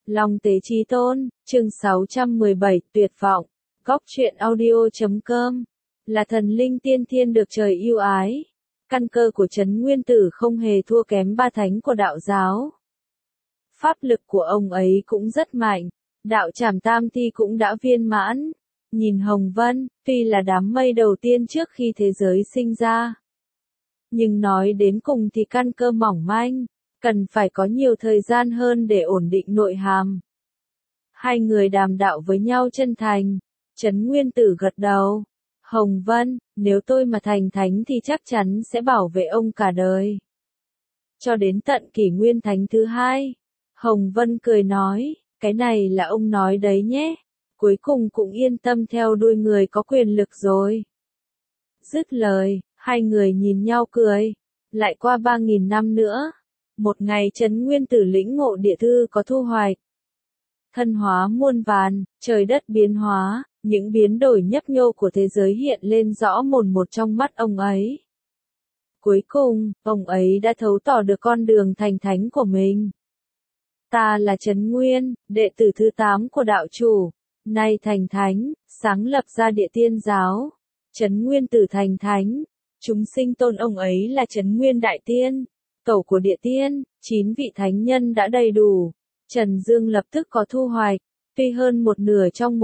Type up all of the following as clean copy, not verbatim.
Long Tế Chí Tôn, chương 617, tuyệt vọng. Góc truyện audio.com là thần linh tiên thiên được trời yêu ái. Căn cơ của Trấn Nguyên Tử không hề thua kém ba thánh của đạo giáo. Pháp lực của ông ấy cũng rất mạnh. Đạo Trảm Tam Thi cũng đã viên mãn. Nhìn Hồng Vân, tuy là đám mây đầu tiên trước khi thế giới sinh ra. Nhưng nói đến cùng thì căn cơ mỏng manh, cần phải có nhiều thời gian hơn để ổn định nội hàm. Hai người đàm đạo với nhau chân thành, Trấn Nguyên Tử gật đầu. Hồng Vân, nếu tôi mà thành thánh thì chắc chắn sẽ bảo vệ ông cả đời. Cho đến tận kỷ nguyên thánh thứ hai, Hồng Vân cười nói, cái này là ông nói đấy nhé. Cuối cùng cũng yên tâm theo đuôi người có quyền lực rồi. Dứt lời, hai người nhìn nhau cười. Lại qua 3.000 năm nữa. Một ngày Trấn Nguyên Tử lĩnh ngộ địa thư có thu hoạch. Thân hóa muôn vàn, trời đất biến hóa, những biến đổi nhấp nhô của thế giới hiện lên rõ mồn một trong mắt ông ấy. Cuối cùng, ông ấy đã thấu tỏ được con đường thành thánh của mình. Ta là Trấn Nguyên, đệ tử thứ 8 của đạo chủ. Nay thành thánh, sáng lập ra Địa Tiên giáo. Trấn Nguyên Tử thành thánh, chúng sinh tôn ông ấy là Trấn Nguyên Đại Tiên, tổ của Địa Tiên, 9 vị thánh nhân đã đầy đủ. Trần Dương lập tức có thu hoạch, tuy hơn một nửa trong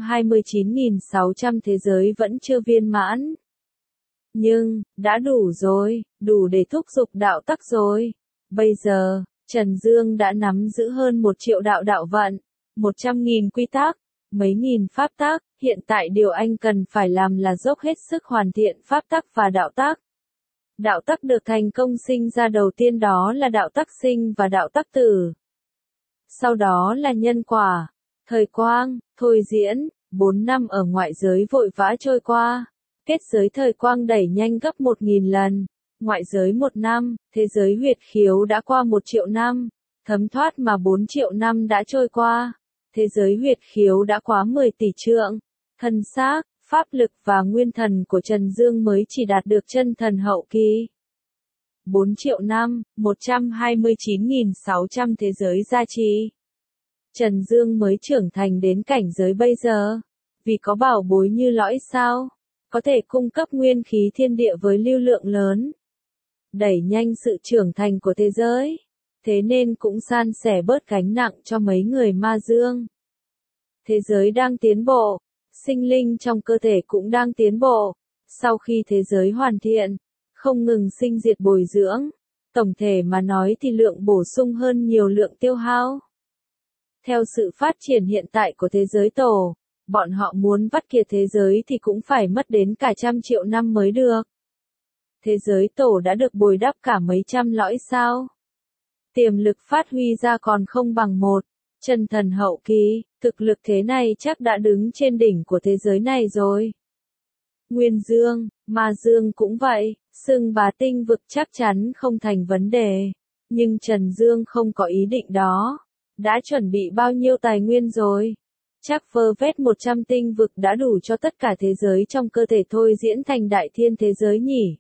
129.600 thế giới vẫn chưa viên mãn. Nhưng, đã đủ rồi, đủ để thúc giục đạo tắc rồi. Bây giờ, Trần Dương đã nắm giữ hơn 1 triệu đạo vận, 100.000 quy tắc, mấy nghìn pháp tắc, hiện tại điều anh cần phải làm là dốc hết sức hoàn thiện pháp tắc và đạo tắc. Đạo tắc được thành công sinh ra đầu tiên đó là đạo tắc sinh và đạo tắc tử. Sau đó là nhân quả, thời quang, thôi diễn, 4 năm ở ngoại giới vội vã trôi qua. Kết giới thời quang đẩy nhanh gấp 1.000 lần, ngoại giới 1 năm, thế giới huyệt khiếu đã qua 1 triệu năm, thấm thoát mà 4 triệu năm đã trôi qua. Thế giới huyệt khiếu đã quá 10 tỷ trượng, thân xác, pháp lực và nguyên thần của Trần Dương mới chỉ đạt được chân thần hậu kỳ. 4 triệu năm, 129.600 thế giới gia trì. Trần Dương mới trưởng thành đến cảnh giới bây giờ, vì có bảo bối như lõi sao, có thể cung cấp nguyên khí thiên địa với lưu lượng lớn, đẩy nhanh sự trưởng thành của thế giới. Thế nên cũng san sẻ bớt gánh nặng cho mấy người ma dương. Thế giới đang tiến bộ, sinh linh trong cơ thể cũng đang tiến bộ. Sau khi thế giới hoàn thiện, không ngừng sinh diệt bồi dưỡng, tổng thể mà nói thì lượng bổ sung hơn nhiều lượng tiêu hao. Theo sự phát triển hiện tại của thế giới tổ, bọn họ muốn vắt kiệt thế giới thì cũng phải mất đến cả 100 triệu năm mới được. Thế giới tổ đã được bồi đắp cả mấy trăm lõi sao. Tiềm lực phát huy ra còn không bằng một. Chân thần hậu kỳ, thực lực thế này chắc đã đứng trên đỉnh của thế giới này rồi. Nguyên Dương, Ma Dương cũng vậy, xưng bá tinh vực chắc chắn không thành vấn đề. Nhưng Trần Dương không có ý định đó. Đã chuẩn bị bao nhiêu tài nguyên rồi? Chắc vơ vét 100 tinh vực đã đủ cho tất cả thế giới trong cơ thể thôi diễn thành đại thiên thế giới nhỉ?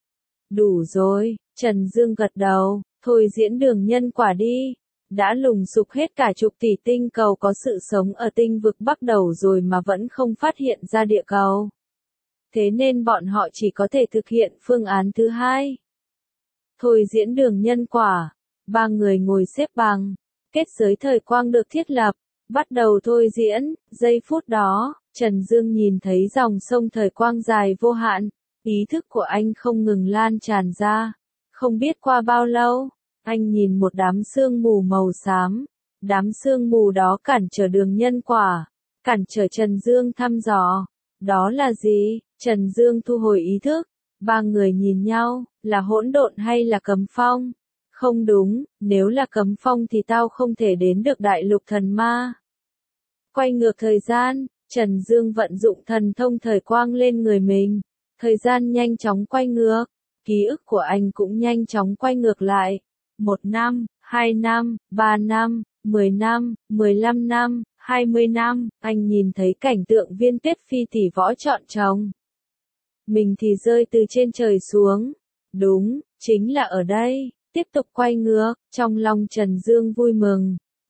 Đủ rồi, Trần Dương gật đầu. Thôi diễn đường nhân quả đi. Đã lùng sục hết cả chục tỷ tinh cầu có sự sống ở tinh vực bắt đầu rồi mà vẫn không phát hiện ra địa cầu. Thế nên bọn họ chỉ có thể thực hiện phương án thứ hai. Thôi diễn đường nhân quả. 3 người ngồi xếp bằng. Kết giới thời quang được thiết lập. Bắt đầu thôi diễn. Giây phút đó, Trần Dương nhìn thấy dòng sông thời quang dài vô hạn. Ý thức của anh không ngừng lan tràn ra. Không biết qua bao lâu, anh nhìn một đám sương mù màu xám. Đám sương mù đó cản trở đường nhân quả, cản trở Trần Dương thăm dò. Đó là gì? Trần Dương thu hồi ý thức. 3 người nhìn nhau, là hỗn độn hay là cấm phong? Không đúng, nếu là cấm phong thì tao không thể đến được đại lục thần ma. Quay ngược thời gian, Trần Dương vận dụng thần thông thời quang lên người mình. Thời gian nhanh chóng quay ngược. Ký ức của anh cũng nhanh chóng quay ngược lại. 1 năm, 2 năm, 3 năm, 10 năm, 15 năm, 20 năm, anh nhìn thấy cảnh tượng Viên Tuyết Phi tỷ võ chọn chồng. Mình thì rơi từ trên trời xuống. Đúng, chính là ở đây. Tiếp tục quay ngược, trong lòng Trần Dương vui mừng.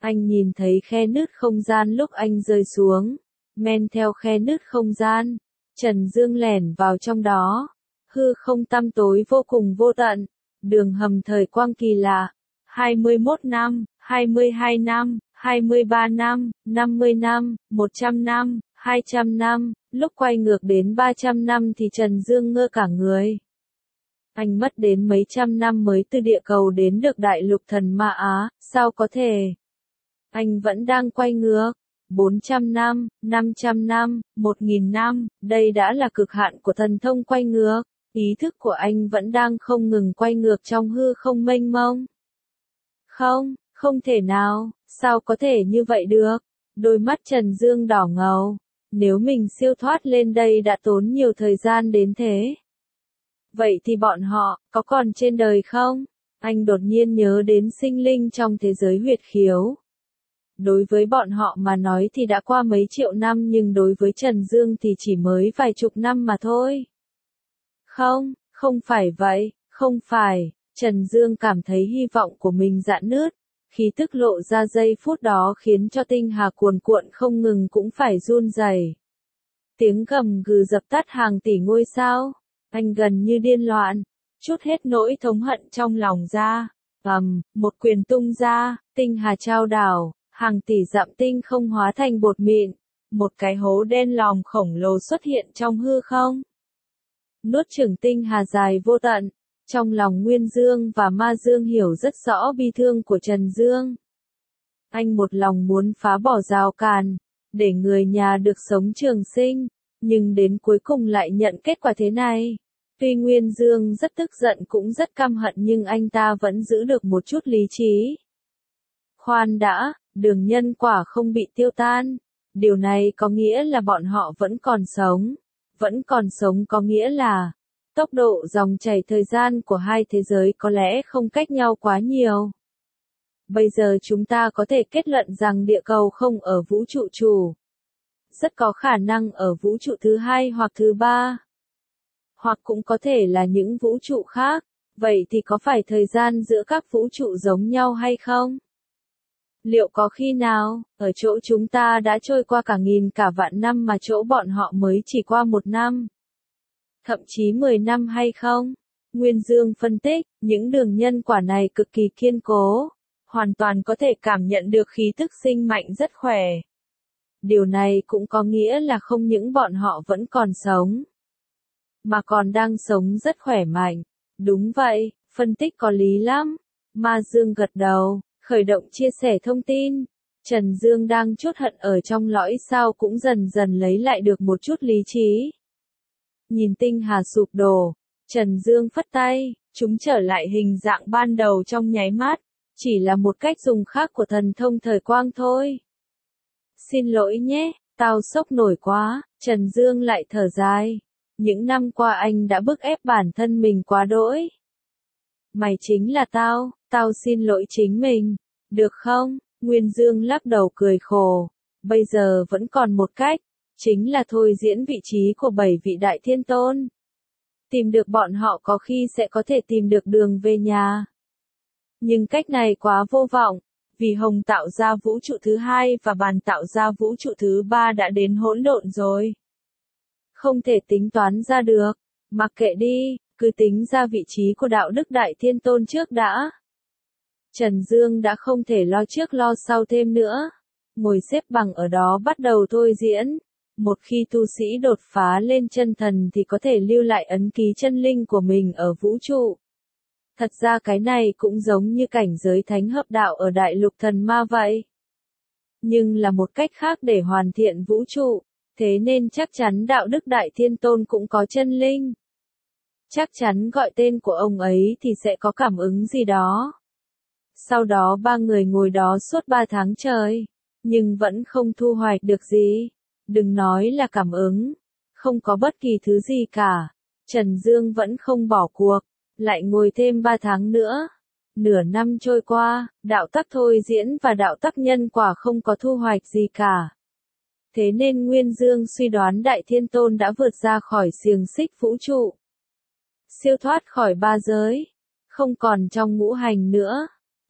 Anh nhìn thấy khe nứt không gian lúc anh rơi xuống. Men theo khe nứt không gian, Trần Dương lẻn vào trong đó. Hư không tăm tối vô cùng vô tận. Đường hầm thời quang kỳ lạ. 21 năm, 22 năm, 23 năm, 50 năm, 100 năm, 200 năm, lúc quay ngược đến 300 năm thì Trần Dương ngơ cả người. Anh mất đến mấy trăm năm mới từ địa cầu đến được đại lục thần Ma Á, sao có thể? Anh vẫn đang quay ngược. 400 năm, 500 năm, 1000 năm, đây đã là cực hạn của thần thông quay ngược. Ý thức của anh vẫn đang không ngừng quay ngược trong hư không mênh mông. Không, không thể nào, sao có thể như vậy được? Đôi mắt Trần Dương đỏ ngầu. Nếu mình siêu thoát lên đây đã tốn nhiều thời gian đến thế. Vậy thì bọn họ, có còn trên đời không? Anh đột nhiên nhớ đến sinh linh trong thế giới huyệt khiếu. Đối với bọn họ mà nói thì đã qua mấy triệu năm nhưng đối với Trần Dương thì chỉ mới vài chục năm mà thôi. Không, không phải vậy, không phải. Trần Dương cảm thấy hy vọng của mình rạn nứt. Khí tức lộ ra giây phút đó khiến cho tinh hà cuồn cuộn không ngừng cũng phải run rẩy. Tiếng gầm gừ dập tắt hàng tỷ ngôi sao. Anh gần như điên loạn, trút hết nỗi thống hận trong lòng ra. Một quyền tung ra, tinh hà trao đảo, hàng tỷ dặm tinh không hóa thành bột mịn. Một cái hố đen lòm khổng lồ xuất hiện trong hư không. Nuốt chửng tinh hà dài vô tận. Trong lòng Nguyên Dương và Ma Dương hiểu rất rõ bi thương của Trần Dương. Anh một lòng muốn phá bỏ rào cản, để người nhà được sống trường sinh, nhưng đến cuối cùng lại nhận kết quả thế này. Tuy Nguyên Dương rất tức giận cũng rất căm hận nhưng anh ta vẫn giữ được một chút lý trí. Khoan đã, đường nhân quả không bị tiêu tan. Điều này có nghĩa là bọn họ vẫn còn sống. Vẫn còn sống có nghĩa là tốc độ dòng chảy thời gian của hai thế giới có lẽ không cách nhau quá nhiều. Bây giờ chúng ta có thể kết luận rằng địa cầu không ở vũ trụ chủ. Rất có khả năng ở vũ trụ thứ hai hoặc thứ ba. Hoặc cũng có thể là những vũ trụ khác. Vậy thì có phải thời gian giữa các vũ trụ giống nhau hay không? Liệu có khi nào, ở chỗ chúng ta đã trôi qua cả nghìn cả vạn năm mà chỗ bọn họ mới chỉ qua 1 năm? Thậm chí 10 năm hay không? Nguyên Dương phân tích, những đường nhân quả này cực kỳ kiên cố. Hoàn toàn có thể cảm nhận được khí tức sinh mạnh rất khỏe. Điều này cũng có nghĩa là không những bọn họ vẫn còn sống, mà còn đang sống rất khỏe mạnh. Đúng vậy, phân tích có lý lắm. Ma Dương gật đầu, khởi động chia sẻ thông tin. Trần Dương đang chốt hận ở trong lõi sao cũng dần dần lấy lại được một chút lý trí. Nhìn tinh hà sụp đổ, Trần Dương phất tay, chúng trở lại hình dạng ban đầu trong nháy mắt. Chỉ là một cách dùng khác của thần thông thời quang thôi. Xin lỗi nhé, tao sốc nổi quá, Trần Dương lại thở dài. Những năm qua anh đã bức ép bản thân mình quá đỗi. Mày chính là tao xin lỗi chính mình, được không? Nguyên Dương lắc đầu cười khổ. Bây giờ vẫn còn một cách, chính là thôi diễn vị trí của 7 vị đại thiên tôn. Tìm được bọn họ có khi sẽ có thể tìm được đường về nhà. Nhưng cách này quá vô vọng, vì Hồng tạo ra vũ trụ thứ hai và Bàn tạo ra vũ trụ thứ ba đã đến hỗn độn rồi. Không thể tính toán ra được, mặc kệ đi, cứ tính ra vị trí của đạo đức đại thiên tôn trước đã. Trần Dương đã không thể lo trước lo sau thêm nữa. Ngồi xếp bằng ở đó bắt đầu thôi diễn. Một khi tu sĩ đột phá lên chân thần thì có thể lưu lại ấn ký chân linh của mình ở vũ trụ. Thật ra cái này cũng giống như cảnh giới thánh hợp đạo ở đại lục thần ma vậy. Nhưng là một cách khác để hoàn thiện vũ trụ. Thế nên chắc chắn đạo đức đại thiên tôn cũng có chân linh. Chắc chắn gọi tên của ông ấy thì sẽ có cảm ứng gì đó. Sau đó 3 người ngồi đó suốt 3 tháng trời. Nhưng vẫn không thu hoạch được gì. Đừng nói là cảm ứng. Không có bất kỳ thứ gì cả. Trần Dương vẫn không bỏ cuộc. Lại ngồi thêm 3 tháng nữa. Nửa năm trôi qua, đạo tắc thôi diễn và đạo tắc nhân quả không có thu hoạch gì cả. Thế nên Nguyên Dương suy đoán Đại Thiên Tôn đã vượt ra khỏi xiềng xích vũ trụ. Siêu thoát khỏi 3 giới. Không còn trong ngũ hành nữa.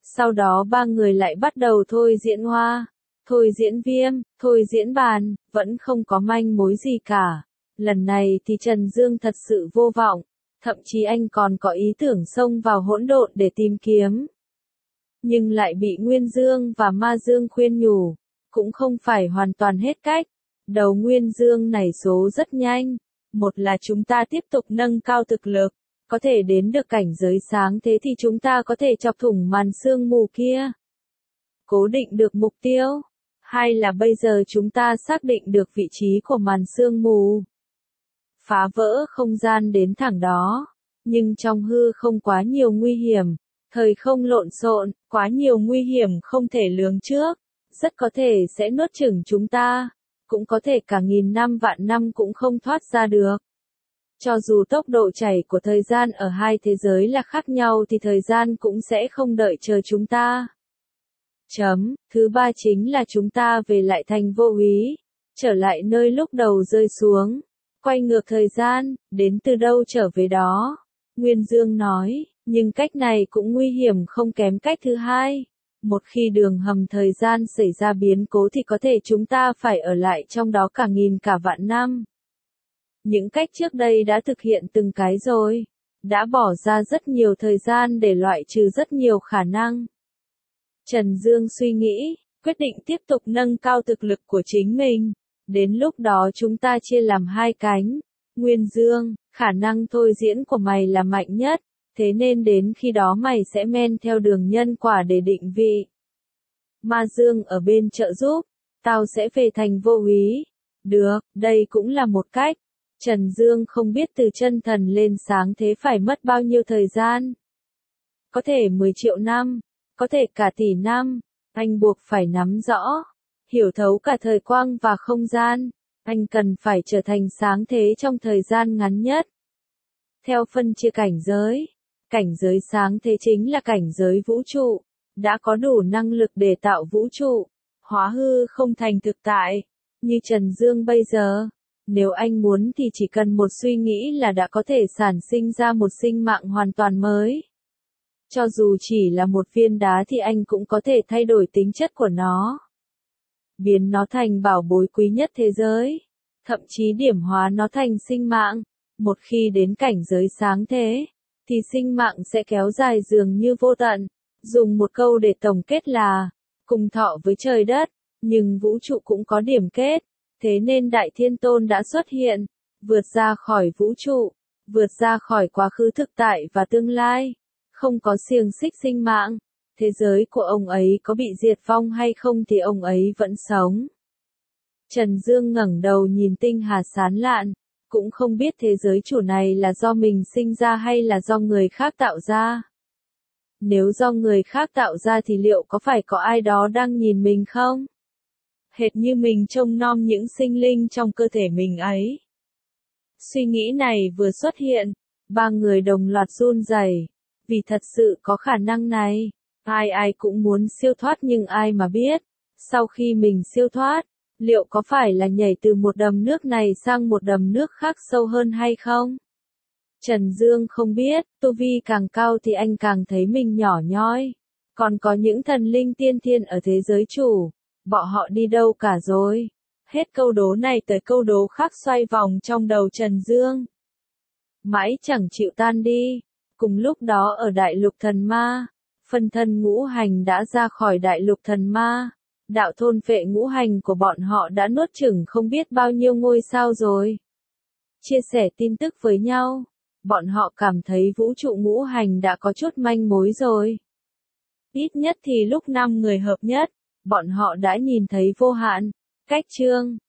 Sau đó ba người lại bắt đầu thôi diễn hoa, thôi diễn viêm, thôi diễn bàn, vẫn không có manh mối gì cả. Lần này thì Trần Dương thật sự vô vọng, thậm chí anh còn có ý tưởng xông vào hỗn độn để tìm kiếm. Nhưng lại bị Nguyên Dương và Ma Dương khuyên nhủ, cũng không phải hoàn toàn hết cách. Đầu Nguyên Dương nảy số rất nhanh, một là chúng ta tiếp tục nâng cao thực lực, có thể đến được cảnh giới sáng thế thì chúng ta có thể chọc thủng màn sương mù kia, cố định được mục tiêu. Hai là bây giờ chúng ta xác định được vị trí của màn sương mù, phá vỡ không gian đến thẳng đó, nhưng trong hư không quá nhiều nguy hiểm, thời không lộn xộn, quá nhiều nguy hiểm không thể lường trước, rất có thể sẽ nuốt chửng chúng ta, cũng có thể cả nghìn năm vạn năm cũng không thoát ra được. Cho dù tốc độ chảy của thời gian ở hai thế giới là khác nhau thì thời gian cũng sẽ không đợi chờ chúng ta. Thứ ba chính là chúng ta về lại thành vô úy, trở lại nơi lúc đầu rơi xuống, quay ngược thời gian, đến từ đâu trở về đó. Nguyên Dương nói, nhưng cách này cũng nguy hiểm không kém cách thứ hai. Một khi đường hầm thời gian xảy ra biến cố thì có thể chúng ta phải ở lại trong đó cả nghìn cả vạn năm. Những cách trước đây đã thực hiện từng cái rồi, đã bỏ ra rất nhiều thời gian để loại trừ rất nhiều khả năng. Trần Dương suy nghĩ, quyết định tiếp tục nâng cao thực lực của chính mình. Đến lúc đó chúng ta chia làm hai cánh. Nguyên Dương, khả năng thôi diễn của mày là mạnh nhất, thế nên đến khi đó mày sẽ men theo đường nhân quả để định vị. Ma Dương ở bên trợ giúp, tao sẽ về thành vô úy. Được, đây cũng là một cách. Trần Dương không biết từ chân thần lên sáng thế phải mất bao nhiêu thời gian. Có thể 10 triệu năm, có thể cả tỷ năm, anh buộc phải nắm rõ, hiểu thấu cả thời quang và không gian. Anh cần phải trở thành sáng thế trong thời gian ngắn nhất. Theo phân chia cảnh giới sáng thế chính là cảnh giới vũ trụ, đã có đủ năng lực để tạo vũ trụ, hóa hư không thành thực tại, như Trần Dương bây giờ. Nếu anh muốn thì chỉ cần một suy nghĩ là đã có thể sản sinh ra một sinh mạng hoàn toàn mới. Cho dù chỉ là một viên đá thì anh cũng có thể thay đổi tính chất của nó, biến nó thành bảo bối quý nhất thế giới, thậm chí điểm hóa nó thành sinh mạng. Một khi đến cảnh giới sáng thế, thì sinh mạng sẽ kéo dài dường như vô tận. Dùng một câu để tổng kết là, cùng thọ với trời đất, nhưng vũ trụ cũng có điểm kết. Thế nên Đại Thiên Tôn đã xuất hiện, vượt ra khỏi vũ trụ, vượt ra khỏi quá khứ thực tại và tương lai. Không có xiềng xích sinh mạng, thế giới của ông ấy có bị diệt vong hay không thì ông ấy vẫn sống. Trần Dương ngẩng đầu nhìn tinh hà sáng lạn, cũng không biết thế giới chủ này là do mình sinh ra hay là do người khác tạo ra. Nếu do người khác tạo ra thì liệu có phải có ai đó đang nhìn mình không? Hệt như mình trông nom những sinh linh trong cơ thể mình ấy. Suy nghĩ này vừa xuất hiện, ba người đồng loạt run rẩy, vì thật sự có khả năng này. Ai cũng muốn siêu thoát nhưng ai mà biết, sau khi mình siêu thoát, liệu có phải là nhảy từ một đầm nước này sang một đầm nước khác sâu hơn hay không? Trần Dương không biết, tu vi càng cao thì anh càng thấy mình nhỏ nhoi. Còn có những thần linh tiên thiên ở thế giới chủ, bọn họ đi đâu cả rồi? Hết câu đố này tới câu đố khác xoay vòng trong đầu Trần Dương, mãi chẳng chịu tan đi. Cùng lúc đó ở đại lục thần ma, phân thân ngũ hành đã ra khỏi đại lục thần ma. Đạo thôn phệ ngũ hành của bọn họ đã nuốt chửng không biết bao nhiêu ngôi sao rồi. Chia sẻ tin tức với nhau, bọn họ cảm thấy vũ trụ ngũ hành đã có chút manh mối rồi. Ít nhất thì lúc 5 người hợp nhất, bọn họ đã nhìn thấy vô hạn. Cách chương